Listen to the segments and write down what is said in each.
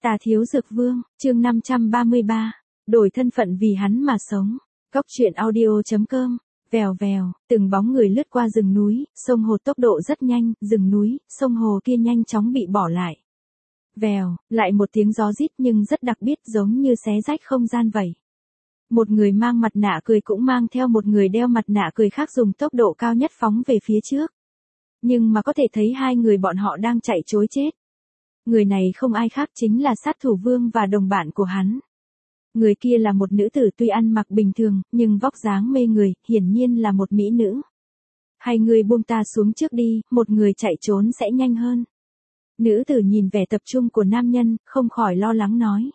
Tà Thiếu Dược Vương, chương 533, đổi thân phận vì hắn mà sống. Góc truyện audio.com, vèo vèo, từng bóng người lướt qua rừng núi, sông hồ tốc độ rất nhanh, rừng núi, sông hồ kia nhanh chóng bị bỏ lại. Vèo, lại một tiếng gió rít nhưng rất đặc biệt giống như xé rách không gian vậy. Một người mang mặt nạ cười cũng mang theo một người đeo mặt nạ cười khác dùng tốc độ cao nhất phóng về phía trước. Nhưng mà có thể thấy hai người bọn họ đang chạy trối chết. Người này không ai khác chính là sát thủ vương và đồng bạn của hắn. Người kia là một nữ tử tuy ăn mặc bình thường, nhưng vóc dáng mê người, hiển nhiên là một mỹ nữ. Hai người buông ta xuống trước đi, một người chạy trốn sẽ nhanh hơn. Nữ tử nhìn vẻ tập trung của nam nhân, không khỏi lo lắng nói.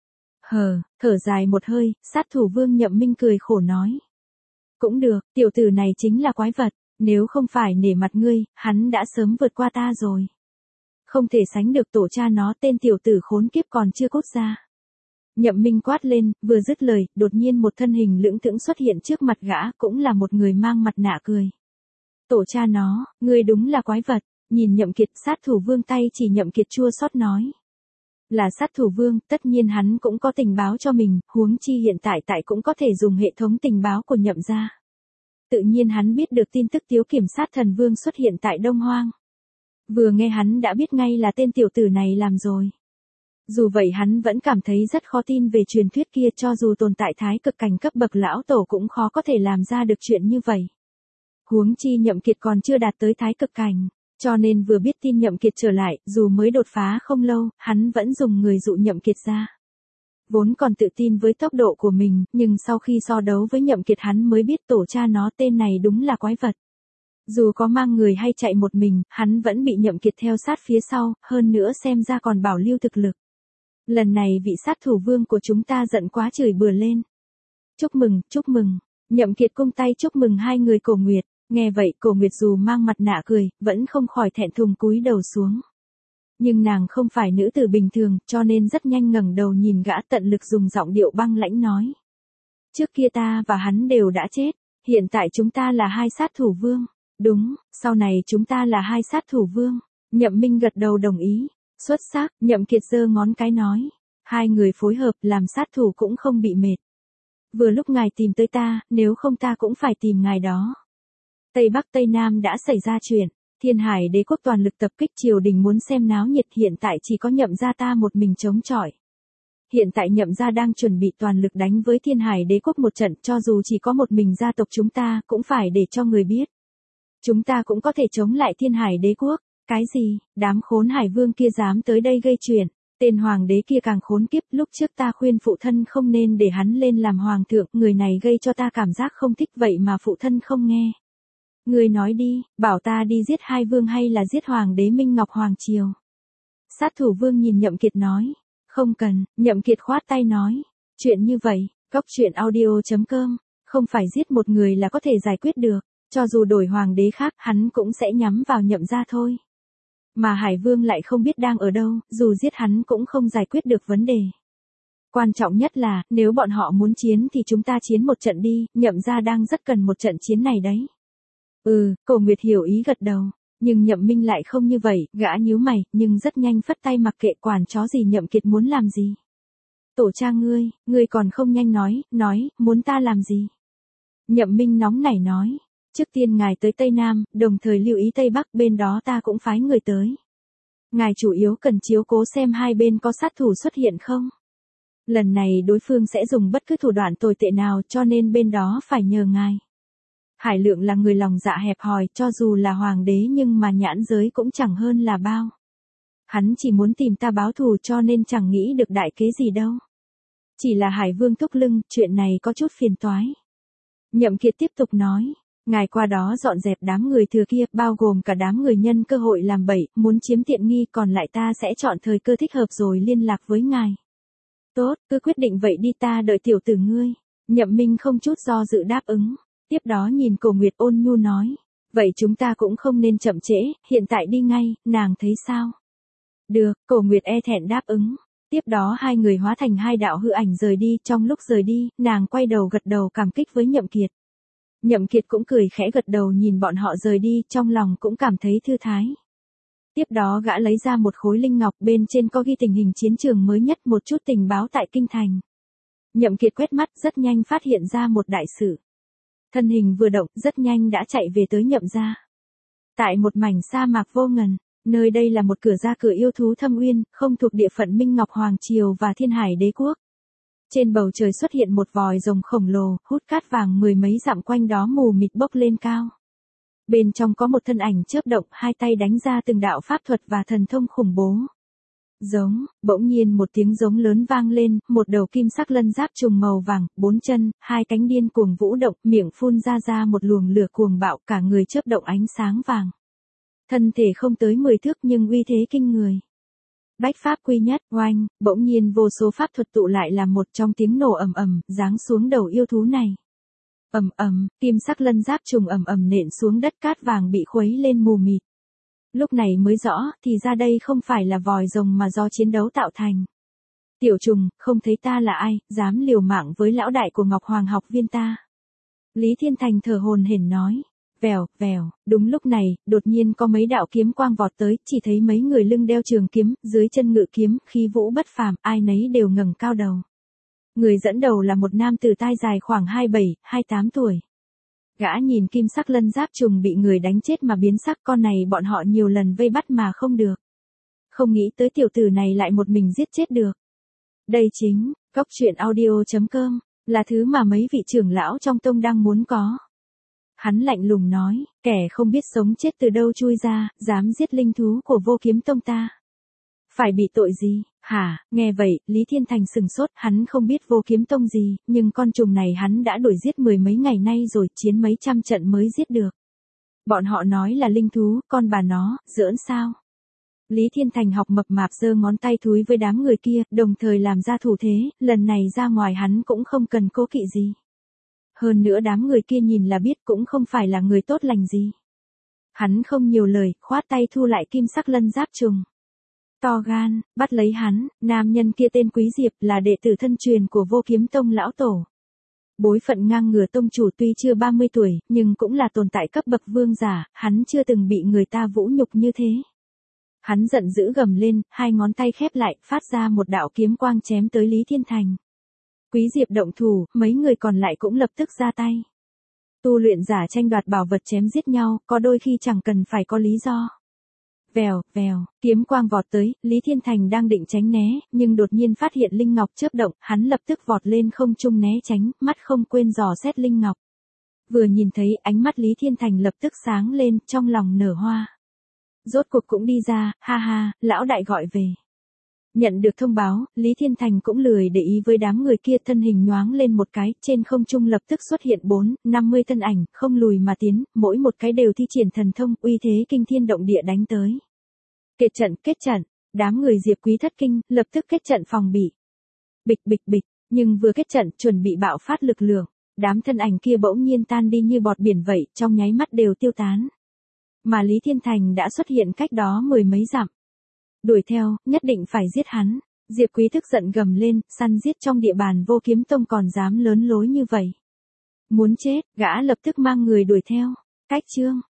Thở dài một hơi, sát thủ vương Nhậm Minh cười khổ nói. Cũng được, tiểu tử này chính là quái vật, nếu không phải nể mặt ngươi, hắn đã sớm vượt qua ta rồi. Không thể sánh được tổ cha nó, tên tiểu tử khốn kiếp còn chưa cốt ra. Nhậm Minh quát lên, vừa dứt lời, đột nhiên một thân hình lững thững xuất hiện trước mặt gã, cũng là một người mang mặt nạ cười. Tổ cha nó, ngươi đúng là quái vật, nhìn Nhậm Kiệt, sát thủ vương tay chỉ Nhậm Kiệt chua xót nói. Là sát thủ vương, tất nhiên hắn cũng có tình báo cho mình, huống chi hiện tại cũng có thể dùng hệ thống tình báo của Nhậm gia. Tự nhiên hắn biết được tin tức Tiếu Kiểm sát thần vương xuất hiện tại Đông Hoang. Vừa nghe hắn đã biết ngay là tên tiểu tử này làm rồi. Dù vậy hắn vẫn cảm thấy rất khó tin về truyền thuyết kia, cho dù tồn tại thái cực cảnh cấp bậc lão tổ cũng khó có thể làm ra được chuyện như vậy. Huống chi Nhậm Kiệt còn chưa đạt tới thái cực cảnh, cho nên vừa biết tin Nhậm Kiệt trở lại, dù mới đột phá không lâu, hắn vẫn dùng người dụ Nhậm Kiệt ra. Vốn còn tự tin với tốc độ của mình, nhưng sau khi so đấu với Nhậm Kiệt hắn mới biết tổ cha nó tên này đúng là quái vật. Dù có mang người hay chạy một mình, hắn vẫn bị Nhậm Kiệt theo sát phía sau, hơn nữa xem ra còn bảo lưu thực lực. Lần này vị sát thủ vương của chúng ta giận quá chửi bừa lên. Chúc mừng, Nhậm Kiệt cung tay chúc mừng hai người Cổ Nguyệt, nghe vậy Cổ Nguyệt dù mang mặt nạ cười, vẫn không khỏi thẹn thùng cúi đầu xuống. Nhưng nàng không phải nữ tử bình thường, cho nên rất nhanh ngẩng đầu nhìn gã, tận lực dùng giọng điệu băng lãnh nói. Trước kia ta và hắn đều đã chết, hiện tại chúng ta là hai sát thủ vương. Đúng, sau này chúng ta là hai sát thủ vương. Nhậm Minh gật đầu đồng ý. Xuất sắc, Nhậm Kiệt giơ ngón cái nói. Hai người phối hợp làm sát thủ cũng không bị mệt. Vừa lúc ngài tìm tới ta, nếu không ta cũng phải tìm ngài đó. Tây Bắc Tây Nam đã xảy ra chuyện. Thiên Hải Đế quốc toàn lực tập kích triều đình muốn xem náo nhiệt, hiện tại chỉ có Nhậm gia ta một mình chống chọi. Hiện tại Nhậm gia đang chuẩn bị toàn lực đánh với Thiên Hải Đế quốc một trận, cho dù chỉ có một mình gia tộc chúng ta, cũng phải để cho người biết. Chúng ta cũng có thể chống lại Thiên Hải Đế quốc. Cái gì, đám khốn Hải Vương kia dám tới đây gây chuyện, tên hoàng đế kia càng khốn kiếp, lúc trước ta khuyên phụ thân không nên để hắn lên làm hoàng thượng, người này gây cho ta cảm giác không thích, vậy mà phụ thân không nghe. Người nói đi, bảo ta đi giết hai vương hay là giết hoàng đế Minh Ngọc Hoàng Triều. Sát thủ vương nhìn Nhậm Kiệt nói, không cần, Nhậm Kiệt khoát tay nói, chuyện như vậy, góc truyện audio.com, không phải giết một người là có thể giải quyết được, cho dù đổi hoàng đế khác hắn cũng sẽ nhắm vào Nhậm gia thôi. Mà Hải Vương lại không biết đang ở đâu, dù giết hắn cũng không giải quyết được vấn đề. Quan trọng nhất là, nếu bọn họ muốn chiến thì chúng ta chiến một trận đi, Nhậm gia đang rất cần một trận chiến này đấy. Cổ Nguyệt hiểu ý gật đầu, nhưng Nhậm Minh lại không như vậy, gã nhíu mày, nhưng rất nhanh phất tay mặc kệ quản chó gì Nhậm Kiệt muốn làm gì. Tổ cha ngươi còn không nhanh nói, muốn ta làm gì? Nhậm Minh nóng nảy nói. Trước tiên ngài tới Tây Nam, đồng thời lưu ý Tây Bắc, bên đó ta cũng phái người tới. Ngài chủ yếu cần chiếu cố xem hai bên có sát thủ xuất hiện không. Lần này đối phương sẽ dùng bất cứ thủ đoạn tồi tệ nào, cho nên bên đó phải nhờ ngài. Hải Lượng là người lòng dạ hẹp hòi, cho dù là hoàng đế nhưng mà nhãn giới cũng chẳng hơn là bao. Hắn chỉ muốn tìm ta báo thù cho nên chẳng nghĩ được đại kế gì đâu. Chỉ là Hải Vương thúc lưng, chuyện này có chút phiền toái. Nhậm Kiệt tiếp tục nói. Ngài qua đó dọn dẹp đám người thừa kia, bao gồm cả đám người nhân cơ hội làm bậy, muốn chiếm tiện nghi, còn lại ta sẽ chọn thời cơ thích hợp rồi liên lạc với ngài. Tốt, cứ quyết định vậy đi, ta đợi tiểu tử ngươi. Nhậm Minh không chút do dự đáp ứng. Tiếp đó nhìn Cổ Nguyệt ôn nhu nói. Vậy chúng ta cũng không nên chậm trễ, hiện tại đi ngay, nàng thấy sao? Được, Cổ Nguyệt e thẹn đáp ứng. Tiếp đó hai người hóa thành hai đạo hư ảnh rời đi, trong lúc rời đi, nàng quay đầu gật đầu cảm kích với Nhậm Kiệt. Nhậm Kiệt cũng cười khẽ gật đầu nhìn bọn họ rời đi, trong lòng cũng cảm thấy thư thái. Tiếp đó gã lấy ra một khối linh ngọc, bên trên có ghi tình hình chiến trường mới nhất, một chút tình báo tại kinh thành. Nhậm Kiệt quét mắt rất nhanh phát hiện ra một đại sự. Thân hình vừa động, rất nhanh đã chạy về tới Nhậm gia. Tại một mảnh sa mạc vô ngần, nơi đây là một cửa ra cửa yêu thú thâm uyên, không thuộc địa phận Minh Ngọc Hoàng Triều và Thiên Hải Đế Quốc. Trên bầu trời xuất hiện một vòi rồng khổng lồ, hút cát vàng mười mấy dặm quanh đó mù mịt bốc lên cao. Bên trong có một thân ảnh chớp động, hai tay đánh ra từng đạo pháp thuật và thần thông khủng bố. Giống, bỗng nhiên một tiếng giống lớn vang lên, một đầu kim sắc lân giáp trùng màu vàng, bốn chân, hai cánh điên cuồng vũ động, miệng phun ra một luồng lửa cuồng bạo, cả người chớp động ánh sáng vàng. Thân thể không tới 10 thước nhưng uy thế kinh người. Bách pháp quy nhất, oanh, bỗng nhiên vô số pháp thuật tụ lại làm một, trong tiếng nổ ầm ầm, giáng xuống đầu yêu thú này. Ầm ầm, kim sắc lân giáp trùng ầm ầm nện xuống đất, cát vàng bị khuấy lên mù mịt. Lúc này mới rõ, thì ra đây không phải là vòi rồng mà do chiến đấu tạo thành. Tiểu trùng, không thấy ta là ai, dám liều mạng với lão đại của Ngọc Hoàng học viên ta. Lý Thiên Thành thở hổn hển nói. Vèo, vèo, đúng lúc này, đột nhiên có mấy đạo kiếm quang vọt tới, chỉ thấy mấy người lưng đeo trường kiếm, dưới chân ngự kiếm, khí vũ bất phàm, ai nấy đều ngẩng cao đầu. Người dẫn đầu là một nam tử tai dài khoảng 27, 28 tuổi. Gã nhìn kim sắc lân giáp trùng bị người đánh chết mà biến sắc, con này bọn họ nhiều lần vây bắt mà không được. Không nghĩ tới tiểu tử này lại một mình giết chết được. Đây chính, Cốc Truyện Audio.com, là thứ mà mấy vị trưởng lão trong tông đang muốn có. Hắn lạnh lùng nói, kẻ không biết sống chết từ đâu chui ra, dám giết linh thú của Vô Kiếm Tông ta. Phải bị tội gì, hả? Nghe vậy, Lý Thiên Thành sừng sốt, hắn không biết Vô Kiếm Tông gì, nhưng con trùng này hắn đã đuổi giết mười mấy ngày nay rồi, chiến mấy trăm trận mới giết được. Bọn họ nói là linh thú, con bà nó, giỡn sao? Lý Thiên Thành học mập mạp giơ ngón tay thúi với đám người kia, đồng thời làm ra thủ thế, lần này ra ngoài hắn cũng không cần cố kỵ gì. Hơn nữa đám người kia nhìn là biết cũng không phải là người tốt lành gì. Hắn không nhiều lời, khoát tay thu lại kim sắc lân giáp trùng. To gan, bắt lấy hắn, nam nhân kia tên Quý Diệp, là đệ tử thân truyền của Vô Kiếm Tông lão tổ. Bối phận ngang ngửa tông chủ, tuy chưa 30 tuổi, nhưng cũng là tồn tại cấp bậc vương giả, hắn chưa từng bị người ta vũ nhục như thế. Hắn giận dữ gầm lên, hai ngón tay khép lại, phát ra một đạo kiếm quang chém tới Lý Thiên Thành. Quý Diệp động thủ, mấy người còn lại cũng lập tức ra tay. Tu luyện giả tranh đoạt bảo vật chém giết nhau, có đôi khi chẳng cần phải có lý do. Vèo, vèo, kiếm quang vọt tới, Lý Thiên Thành đang định tránh né, nhưng đột nhiên phát hiện linh ngọc chớp động, hắn lập tức vọt lên không trung né tránh, mắt không quên dò xét linh ngọc. Vừa nhìn thấy, ánh mắt Lý Thiên Thành lập tức sáng lên, trong lòng nở hoa. Rốt cuộc cũng đi ra, ha ha, lão đại gọi về. Nhận được thông báo, Lý Thiên Thành cũng lười để ý với đám người kia, thân hình nhoáng lên một cái, trên không trung lập tức xuất hiện 4-50 thân ảnh, không lùi mà tiến, mỗi một cái đều thi triển thần thông, uy thế kinh thiên động địa đánh tới. Kết trận, đám người Diệp Quý thất kinh, lập tức kết trận phòng bị. Bịch bịch bịch, nhưng vừa kết trận, chuẩn bị bạo phát lực lượng, đám thân ảnh kia bỗng nhiên tan đi như bọt biển vậy, trong nháy mắt đều tiêu tán. Mà Lý Thiên Thành đã xuất hiện cách đó mười mấy dặm. Đuổi theo, nhất định phải giết hắn. Diệp Quý tức giận gầm lên, săn giết trong địa bàn Vô Kiếm Tông còn dám lớn lối như vậy. Muốn chết, gã lập tức mang người đuổi theo. Cách chương